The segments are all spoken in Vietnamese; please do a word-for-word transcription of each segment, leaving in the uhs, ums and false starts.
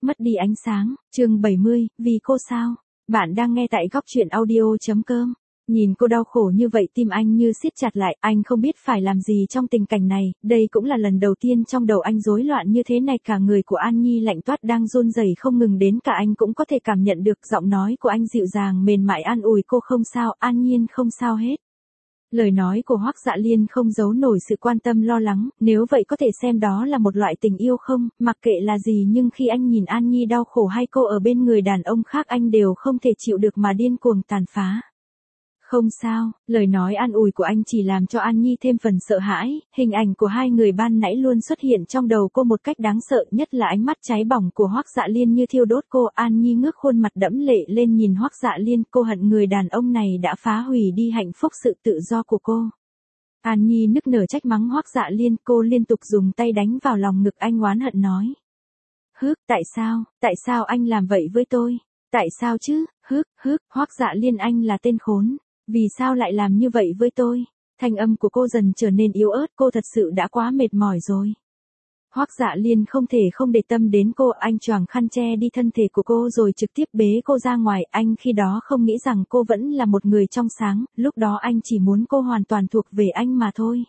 mất đi ánh sáng, chương bảy mươi, vì cô sao? Bạn đang nghe tại góc truyện audio.com. Nhìn cô đau khổ như vậy tim anh như siết chặt lại, anh không biết phải làm gì trong tình cảnh này, đây cũng là lần đầu tiên trong đầu anh rối loạn như thế này, cả người của An Nhi lạnh toát đang run rẩy không ngừng, đến cả anh cũng có thể cảm nhận được giọng nói của anh dịu dàng mềm mại an ủi cô không sao, An Nhiên không sao hết. Lời nói của Hoắc Dạ Liên không giấu nổi sự quan tâm lo lắng, nếu vậy có thể xem đó là một loại tình yêu không, mặc kệ là gì nhưng khi anh nhìn An Nhi đau khổ hay cô ở bên người đàn ông khác anh đều không thể chịu được mà điên cuồng tàn phá. Không sao, lời nói an ủi của anh chỉ làm cho An Nhi thêm phần sợ hãi, hình ảnh của hai người ban nãy luôn xuất hiện trong đầu cô một cách đáng sợ, nhất là ánh mắt cháy bỏng của Hoắc Dạ Liên như thiêu đốt cô. An Nhi ngước khuôn mặt đẫm lệ lên nhìn Hoắc Dạ Liên, cô hận người đàn ông này đã phá hủy đi hạnh phúc sự tự do của cô. An Nhi nức nở trách mắng Hoắc Dạ Liên, cô liên tục dùng tay đánh vào lòng ngực anh oán hận nói. Hức, tại sao, tại sao anh làm vậy với tôi? Tại sao chứ, hức, hức, Hoắc Dạ Liên anh là tên khốn. Vì sao lại làm như vậy với tôi? Thanh âm của cô dần trở nên yếu ớt, cô thật sự đã quá mệt mỏi rồi. Hoắc Dạ Liên không thể không để tâm đến cô, anh choàng khăn che đi thân thể của cô rồi trực tiếp bế cô ra ngoài, anh khi đó không nghĩ rằng cô vẫn là một người trong sáng, lúc đó anh chỉ muốn cô hoàn toàn thuộc về anh mà thôi.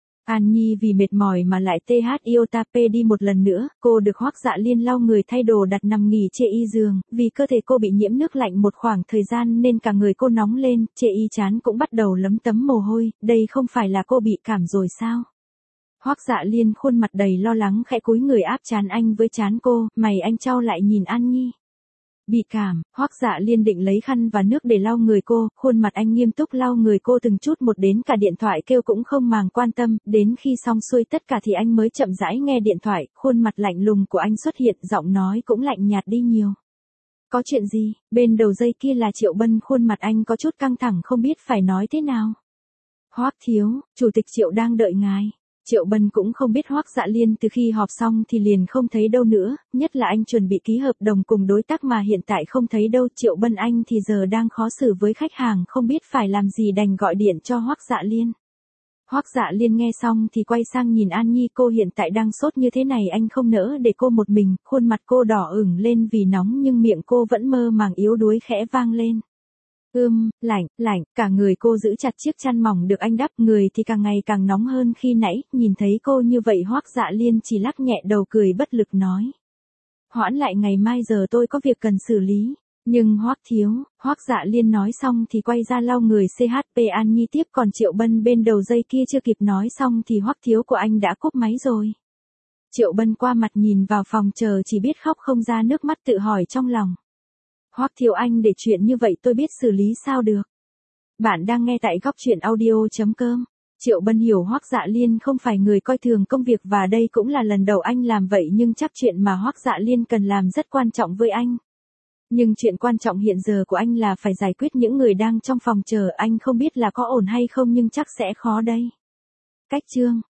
An Nhi vì mệt mỏi mà lại tê hát iota pê đi một lần nữa, cô được Hoắc Dạ Liên lau người thay đồ đặt nằm nghỉ trên y giường, vì cơ thể cô bị nhiễm nước lạnh một khoảng thời gian nên cả người cô nóng lên, trên y trán cũng bắt đầu lấm tấm mồ hôi, đây không phải là cô bị cảm rồi sao? Hoắc Dạ Liên khuôn mặt đầy lo lắng khẽ cúi người áp trán anh với trán cô, mày anh chau lại nhìn An Nhi. Bị cảm, Hoắc Dạ Liên định lấy khăn và nước để lau người cô, khuôn mặt anh nghiêm túc lau người cô từng chút một, đến cả điện thoại kêu cũng không màng quan tâm, đến khi xong xuôi tất cả thì anh mới chậm rãi nghe điện thoại, khuôn mặt lạnh lùng của anh xuất hiện, giọng nói cũng lạnh nhạt đi nhiều. Có chuyện gì? Bên đầu dây kia là Triệu Bân, khuôn mặt anh có chút căng thẳng không biết phải nói thế nào. Hoắc thiếu, chủ tịch Triệu đang đợi ngài. Triệu Bân cũng không biết Hoắc Dạ Liên từ khi họp xong thì liền không thấy đâu nữa, nhất là anh chuẩn bị ký hợp đồng cùng đối tác mà hiện tại không thấy đâu. Triệu Bân anh thì giờ đang khó xử với khách hàng không biết phải làm gì đành gọi điện cho Hoắc Dạ Liên. Hoắc Dạ Liên nghe xong thì quay sang nhìn An Nhi, cô hiện tại đang sốt như thế này anh không nỡ để cô một mình, khuôn mặt cô đỏ ửng lên vì nóng nhưng miệng cô vẫn mơ màng yếu đuối khẽ vang lên. Ưm, lạnh, lạnh, cả người cô giữ chặt chiếc chăn mỏng được anh đắp, người thì càng ngày càng nóng hơn khi nãy, nhìn thấy cô như vậy Hoắc Dạ Liên chỉ lắc nhẹ đầu cười bất lực nói. Hoãn lại ngày mai, giờ tôi có việc cần xử lý. Nhưng Hoắc thiếu, Hoắc Dạ Liên nói xong thì quay ra lau người xê hát pê An Nhi tiếp, còn Triệu Bân bên đầu dây kia chưa kịp nói xong thì Hoắc thiếu của anh đã cúp máy rồi. Triệu Bân qua mặt nhìn vào phòng chờ chỉ biết khóc không ra nước mắt, tự hỏi trong lòng. Hoắc thiếu anh để chuyện như vậy tôi biết xử lý sao được. Bạn đang nghe tại góc truyện audio.com. Triệu Bân hiểu Hoắc Dạ Liên không phải người coi thường công việc và đây cũng là lần đầu anh làm vậy, nhưng chắc chuyện mà Hoắc Dạ Liên cần làm rất quan trọng với anh. Nhưng chuyện quan trọng hiện giờ của anh là phải giải quyết những người đang trong phòng chờ, anh không biết là có ổn hay không nhưng chắc sẽ khó đây. Cách chương,